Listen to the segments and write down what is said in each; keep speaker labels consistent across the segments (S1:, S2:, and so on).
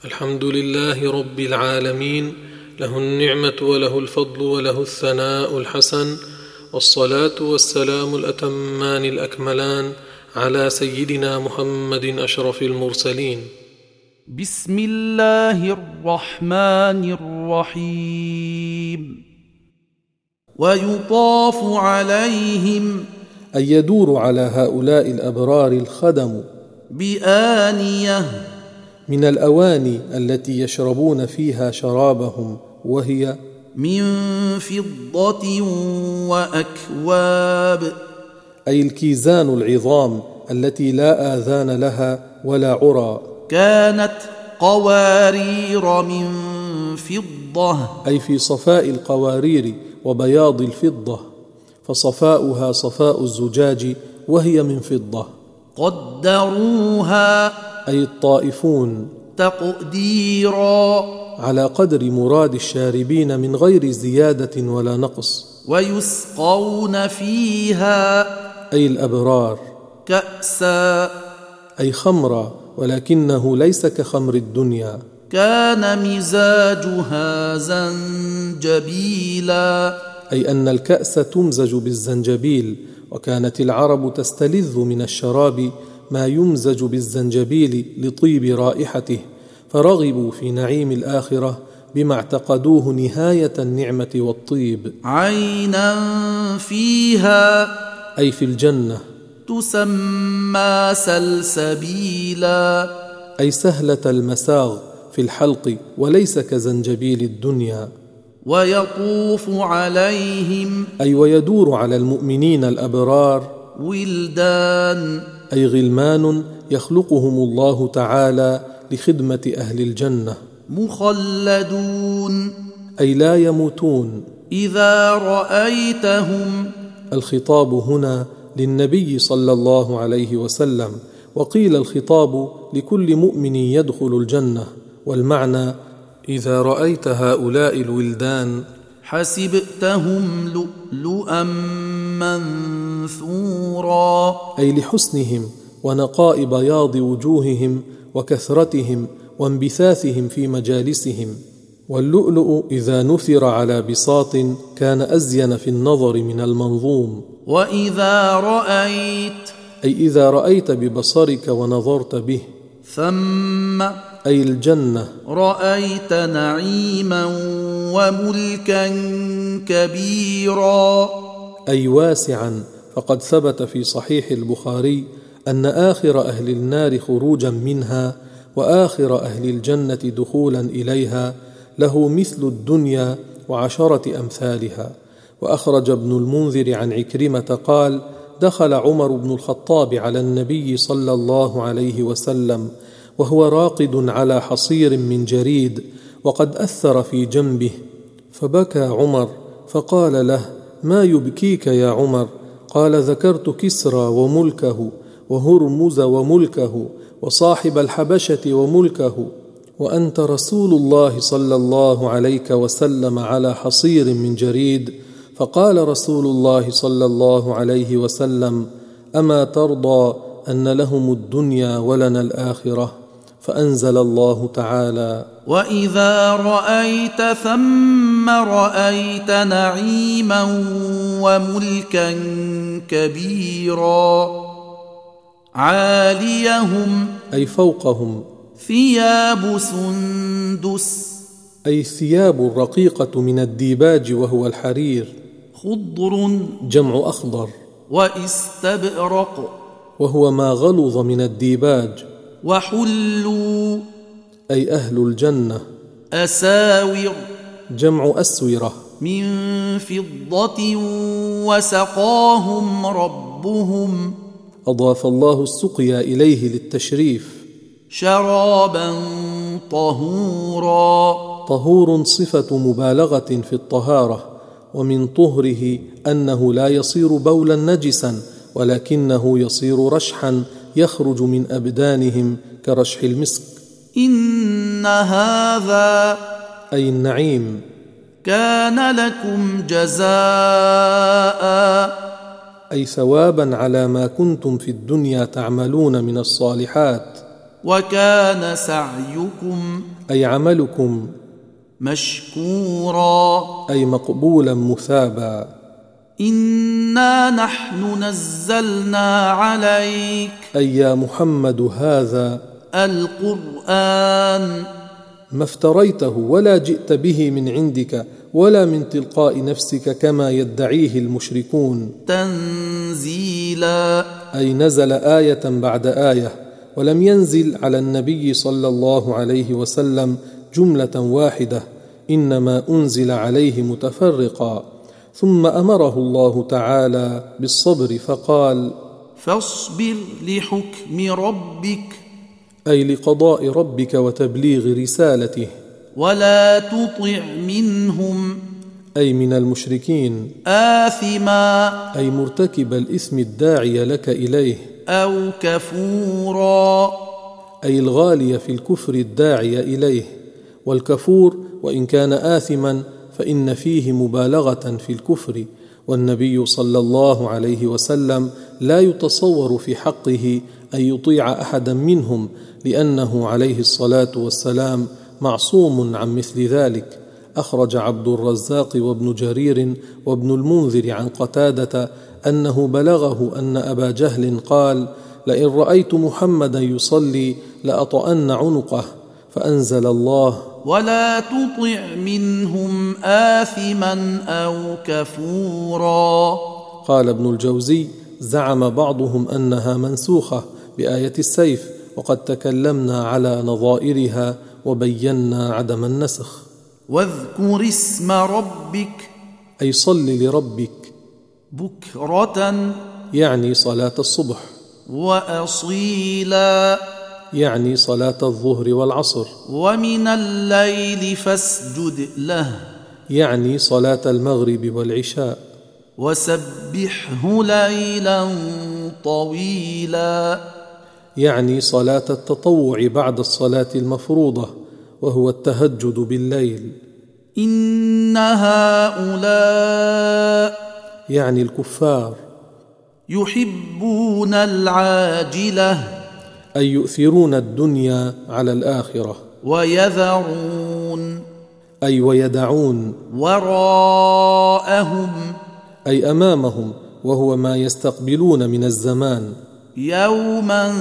S1: الحمد لله رب العالمين، له النعمة وله الفضل وله الثناء الحسن، والصلاة والسلام الأتمان الأكملان على سيدنا محمد أشرف المرسلين.
S2: بسم الله الرحمن الرحيم. ويطاف عليهم،
S3: أي يدور على هؤلاء الأبرار الخدم
S2: بآنية،
S3: من الأواني التي يشربون فيها شرابهم، وهي
S2: من فضة وأكواب،
S3: أي الكيزان العظام التي لا آذان لها ولا عرى،
S2: كانت قوارير من فضة،
S3: أي في صفاء القوارير وبياض الفضة، فصفاؤها صفاء الزجاج وهي من فضة.
S2: قدروها،
S3: أي الطائفون،
S2: تقديرا،
S3: على قدر مراد الشاربين من غير زيادة ولا نقص.
S2: ويسقون فيها،
S3: أي الأبرار،
S2: كأسا،
S3: أي خمرا، ولكنه ليس كخمر الدنيا،
S2: كان مزاجها زنجبيلا،
S3: أي أن الكأس تمزج بالزنجبيل، وكانت العرب تستلذ من الشراب ما يمزج بالزنجبيل لطيب رائحته، فرغبوا في نعيم الآخرة بما اعتقدوه نهاية النعمة والطيب.
S2: عينا فيها،
S3: أي في الجنة،
S2: تسمى سلسبيلا،
S3: أي سهلة المساغ في الحلق وليس كزنجبيل الدنيا.
S2: ويطوف عليهم،
S3: أي ويدور على المؤمنين الأبرار
S2: ولدان،
S3: أي غلمان يخلقهم الله تعالى لخدمة أهل الجنة،
S2: مخلدون،
S3: أي لا يموتون.
S2: إذا رأيتهم،
S3: الخطاب هنا للنبي صلى الله عليه وسلم، وقيل الخطاب لكل مؤمن يدخل الجنة، والمعنى إذا رأيت هؤلاء الولدان
S2: حسبتهم لؤلؤا منثورا،
S3: أي لحسنهم ونقاء بياض وجوههم وكثرتهم وانبثاثهم في مجالسهم. واللؤلؤ إذا نثر على بساط كان أزين في النظر من المنظوم.
S2: وإذا رأيت،
S3: أي إذا رأيت ببصرك ونظرت به.
S2: ثم،
S3: أي الجنة،
S2: رأيت نعيما وملكا كبيرا،
S3: أي واسعا، فقد ثبت في صحيح البخاري أن آخر أهل النار خروجا منها وآخر أهل الجنة دخولا إليها له مثل الدنيا وعشرة أمثالها. وأخرج ابن المنذر عن عكرمة قال: دخل عمر بن الخطاب على النبي صلى الله عليه وسلم وهو راقد على حصير من جريد وقد أثر في جنبه، فبكى عمر فقال له: ما يبكيك يا عمر؟ قال: ذكرت كسرى وملكه وهرمز وملكه وصاحب الحبشة وملكه، وأنت رسول الله صلى الله عليه وسلم على حصير من جريد. فقال رسول الله صلى الله عليه وسلم: أما ترضى أن لهم الدنيا ولنا الآخرة؟ فأنزل الله تعالى:
S2: وإذا رأيت ثم رأيت نعيما وملكا كبيرا، عاليهم،
S3: أي فوقهم،
S2: ثياب سندس،
S3: أي الثياب الرقيقة من الديباج وهو الحرير،
S2: خضر،
S3: جمع أخضر،
S2: واستبرق،
S3: وهو ما غلظ من الديباج.
S2: وحلوا،
S3: أي أهل الجنة،
S2: أساور،
S3: جمع أسورة،
S2: من فضة، وسقاهم ربهم،
S3: أضاف الله السقيا إليه للتشريف،
S2: شرابا طهورا،
S3: طهور صفة مبالغة في الطهارة، ومن طهره أنه لا يصير بولا نجسا، ولكنه يصير رشحا يخرج من أبدانهم كرشح المسك.
S2: إن هذا،
S3: أي النعيم،
S2: كان لكم جزاء،
S3: أي ثوابا على ما كنتم في الدنيا تعملون من الصالحات.
S2: وكان سعيكم
S3: أي عملكم
S2: مشكورا
S3: أي مقبولا مثابا.
S2: إنا نحن نزلنا عليك
S3: أي يا محمد هذا
S2: القرآن
S3: ما افتريته ولا جئت به من عندك ولا من تلقاء نفسك كما يدعيه المشركون.
S2: تنزيلا
S3: أي نزل آية بعد آية، ولم ينزل على النبي صلى الله عليه وسلم جملة واحدة، إنما أنزل عليه متفرقا. ثم أمره الله تعالى بالصبر فقال:
S2: فاصبر لحكم ربك
S3: أي لقضاء ربك وتبليغ رسالته.
S2: ولا تطع منهم
S3: أي من المشركين
S2: آثما
S3: أي مرتكب الإثم الداعي لك إليه،
S2: أو كفورا
S3: أي الغالي في الكفر الداعي إليه. والكفور وإن كان آثما فإن فيه مبالغة في الكفر، والنبي صلى الله عليه وسلم لا يتصور في حقه أن يطيع أحدا منهم، لأنه عليه الصلاة والسلام معصوم عن مثل ذلك. أخرج عبد الرزاق وابن جرير وابن المنذر عن قتادة أنه بلغه أن أبا جهل قال: لئن رأيت محمدا يصلي لأطأن عنقه، فأنزل الله:
S2: ولا تطع منهم آثما أو كفورا.
S3: قال ابن الجوزي: زعم بعضهم أنها منسوخة بآية السيف، وقد تكلمنا على نظائرها وبينا عدم النسخ.
S2: واذكر اسم ربك
S3: أي صل لربك
S2: بكرة
S3: يعني صلاة الصبح،
S2: وأصيلا
S3: يعني صلاة الظهر والعصر،
S2: ومن الليل فاسجد له
S3: يعني صلاة المغرب والعشاء،
S2: وسبحه ليلا طويلا
S3: يعني صلاة التطوع بعد الصلاة المفروضة، وهو التهجد بالليل.
S2: إن هؤلاء
S3: يعني الكفار
S2: يحبون العاجلة
S3: أي يؤثرون الدنيا على الآخرة،
S2: ويذرون
S3: أي ويدعون
S2: وراءهم
S3: أي أمامهم، وهو ما يستقبلون من الزمان،
S2: يوما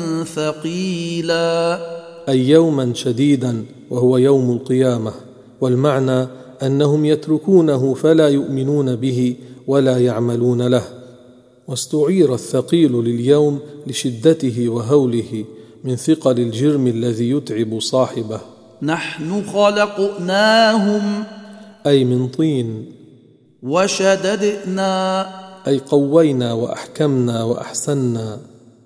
S2: ثقيلا
S3: أي يوما شديدا وهو يوم القيامة. والمعنى أنهم يتركونه فلا يؤمنون به ولا يعملون له. واستعير الثقيل لليوم لشدته وهوله من ثقل الجرم الذي يتعب صاحبه.
S2: نحن خلقناهم
S3: أي من طين،
S2: وشددنا
S3: أي قوينا وأحكمنا وأحسنا،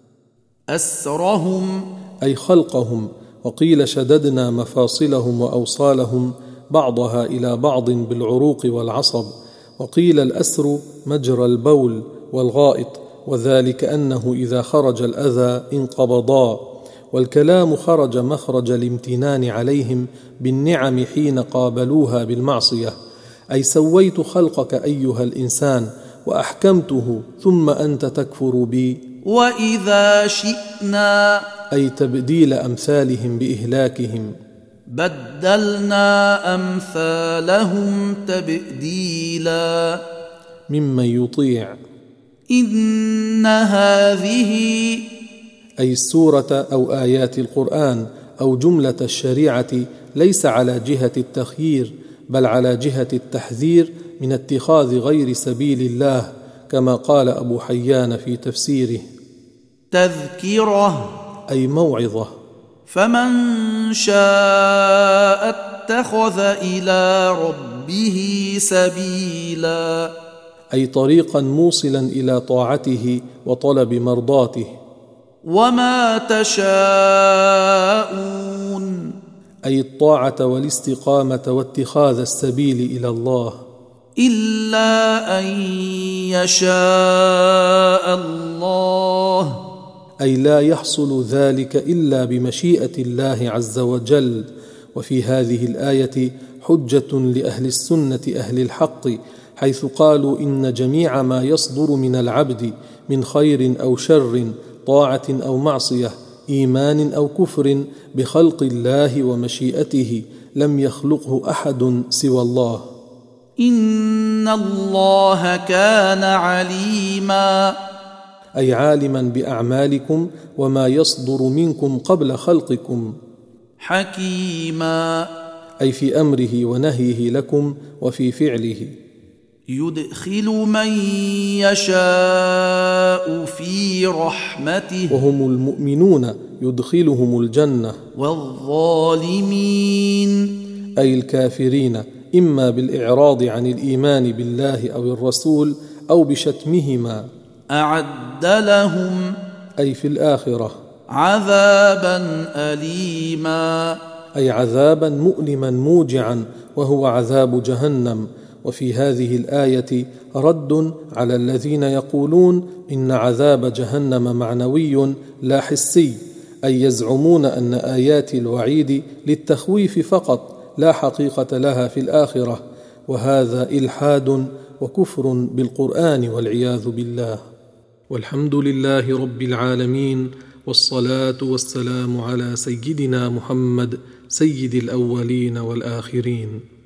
S2: أسرهم
S3: أي خلقهم، وقيل شددنا مفاصلهم وأوصالهم بعضها إلى بعض بالعروق والعصب، وقيل الأسر مجرى البول والغائط، وذلك أنه إذا خرج الأذى انقبضا. والكلام خرج مخرج الامتنان عليهم بالنعم حين قابلوها بالمعصية، أي سويت خلقك أيها الإنسان وأحكمته ثم أنت تكفر بي.
S2: وإذا شئنا
S3: أي تبديل أمثالهم بإهلاكهم،
S2: بدلنا أمثالهم تبديلا
S3: ممن يطيع.
S2: إن هذه
S3: أي السورة أو آيات القرآن أو جملة الشريعة ليس على جهة التخيير، بل على جهة التحذير من اتخاذ غير سبيل الله، كما قال أبو حيان في تفسيره:
S2: تذكرة
S3: أي موعظة.
S2: فمن شاء اتخذ إلى ربه سبيلا
S3: أي طريقا موصلا إلى طاعته وطلب مرضاته.
S2: وما تشاءون
S3: أي الطاعة والاستقامة واتخاذ السبيل إلى الله،
S2: إلا أن يشاء الله،
S3: أي لا يحصل ذلك إلا بمشيئة الله عز وجل. وفي هذه الآية حجة لأهل السنة أهل الحق، حيث قالوا إن جميع ما يصدر من العبد من خير أو شر، طاعة أو معصية، إيمان أو كفر بخلق الله ومشيئته لم يخلقه أحد سوى الله.
S2: إن الله كان عليما،
S3: أي عالما بأعمالكم وما يصدر منكم قبل خلقكم.
S2: حكيما،
S3: أي في أمره ونهيه لكم وفي فعله.
S2: يدخل من يشاء في رحمته،
S3: وهم المؤمنون يدخلهم الجنة.
S2: والظالمين،
S3: أي الكافرين، إما بالإعراض عن الإيمان بالله أو الرسول أو بشتمهما.
S2: أعد لهم،
S3: أي في الآخرة،
S2: عذابا أليما،
S3: أي عذابا مؤلما موجعا، وهو عذاب جهنم. وفي هذه الآية رد على الذين يقولون إن عذاب جهنم معنوي لا حسي، أي يزعمون أن آيات الوعيد للتخويف فقط لا حقيقة لها في الآخرة، وهذا إلحاد وكفر بالقرآن والعياذ بالله. والحمد لله رب العالمين، والصلاة والسلام على سيدنا محمد سيد الأولين والآخرين.